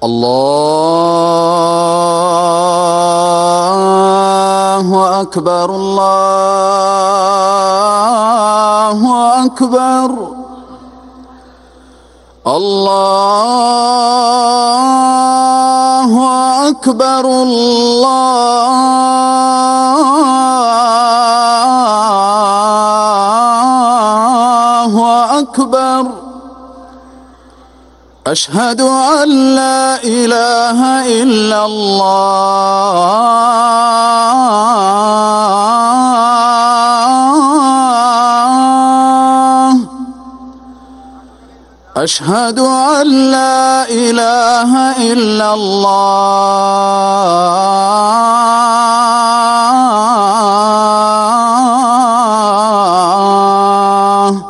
الله أكبر الله أكبر الله أكبر الله أكبر أشهد أن لا إله إلا الله أشهد أن لا إله إلا الله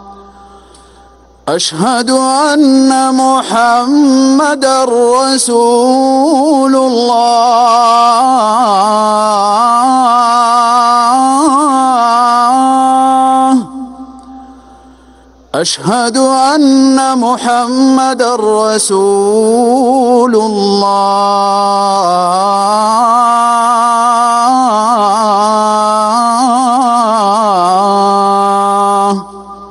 أشهد أن محمدًا رسول الله أشهد أن محمدًا رسول الله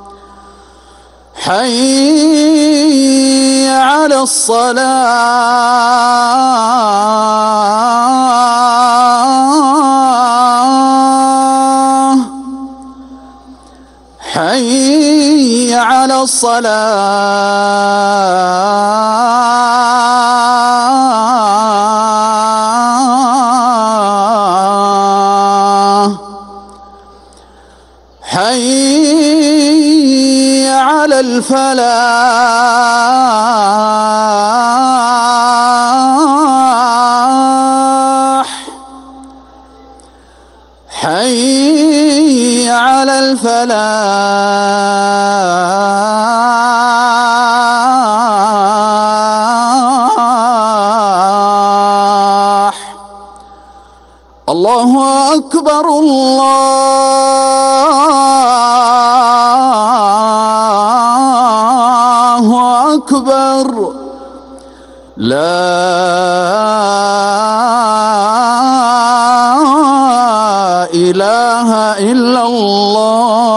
حي على الصلاة حي على الصلاة حي على الفلاح حي على الفلاح الله أكبر الله أكبر لا إله إلا الله